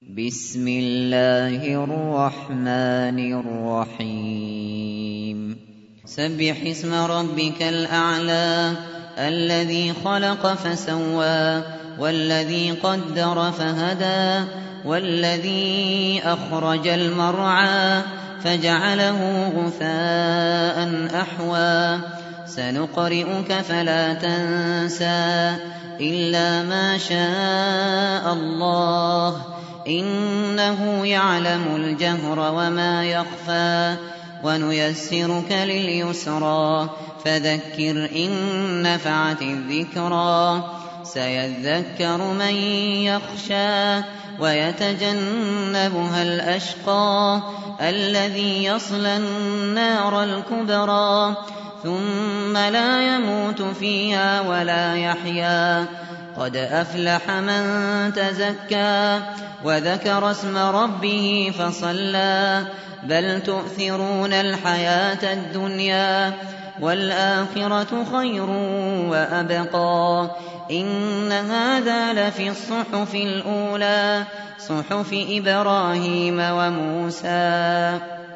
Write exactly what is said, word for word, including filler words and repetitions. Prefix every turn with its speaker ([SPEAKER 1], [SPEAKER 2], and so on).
[SPEAKER 1] بسم الله الرحمن الرحيم سبح اسم ربك الأعلى الذي خلق فسوى والذي قدر فهدى والذي أخرج المرعى فجعله غثاء أحوى سنقرئك فلا تنسى إلا ما شاء الله إنه يعلم الجهر وما يخفى ونيسرك لليسرى فذكر إن نفعت الذكرى سيذكر من يخشى ويتجنبها الأشقى الذي يصلى النار الكبرى ثم لا يموت فيها ولا يحيا قد أفلح من تزكى وذكر اسم ربه فصلى بل تؤثرون الحياة الدنيا والآخرة خير وأبقى إن هذا لفي الصحف الأولى صحف إبراهيم وموسى